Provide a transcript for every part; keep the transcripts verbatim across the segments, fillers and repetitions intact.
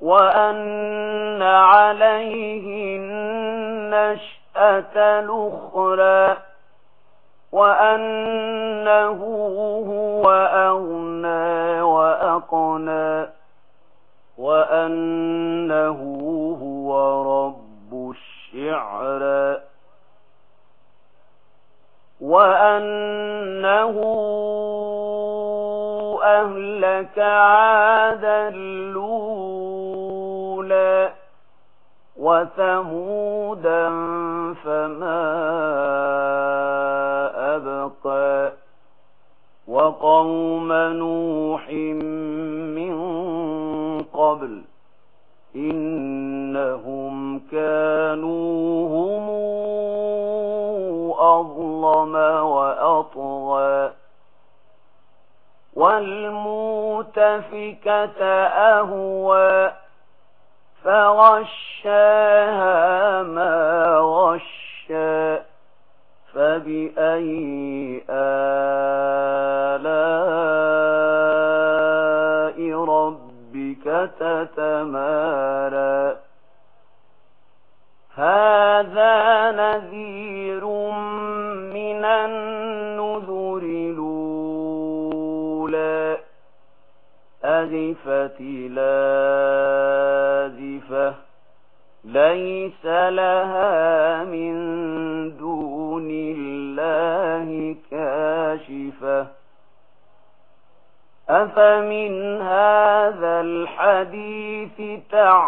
وأن عليه النشأة الأخرى وأنه هو أغنى وأقنى وأنه هو رب الشعرى وأنه أهلك عادا الأولى وثمودا فما أبقى وقوم نوح من قبل إنهم كانوا هم أظلم وأطغى والمؤتفكة أهوى فغشاها ما غشى فبأي آلاء ربك تتمارى هذا نذير من النذر الأولى أزفت لازفة ليس لها من دون الله كاشفة أفمن هذا الحديث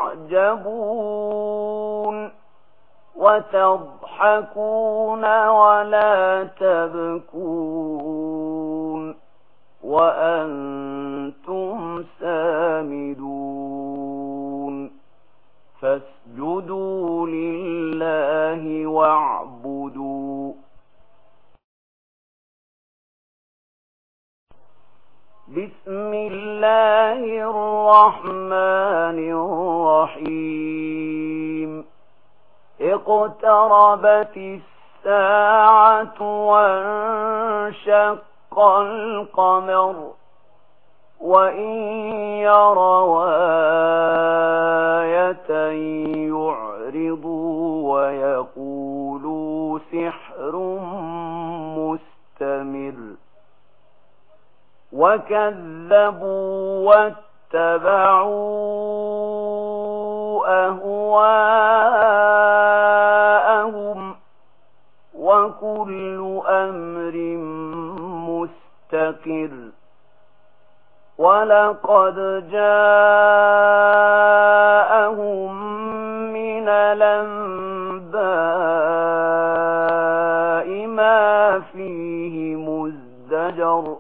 تعجبون وتضحكون ولا تبكون وأنتم سامدون فاسجدوا لله واعبدوا بسم الله الرحمن الرحيم اقتربت الساعة وانشق القمر وإن يروا آية يعرضوا ويقولوا سحر مستمر وكذبوا واتبعوا أهواءهم وكل أمر مستقر ولقد جاءهم من الأنباء ما فيه مزدجر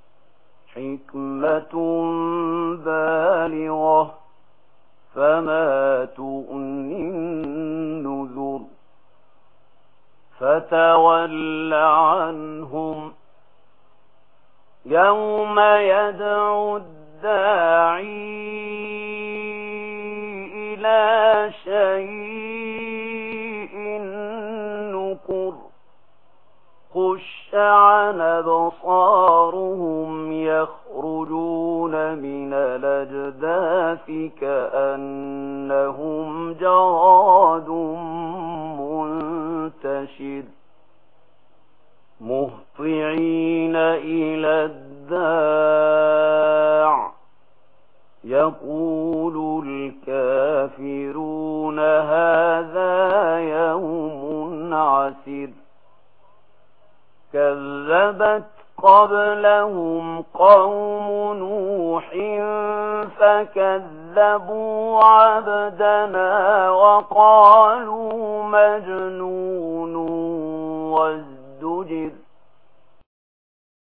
حكمة بالغة فما تغني النذر فتول عنهم يوم يدعو الداعي إلى شيء نكر خش عن أبصارهم يخرجون من الأجداث كأنهم جراد منتشر مهطعين إلى الداع يقول الكافرون هذا يوم عسر كذبت قبلهم قوم نوح فكذبوا عبدنا وقالوا مجنون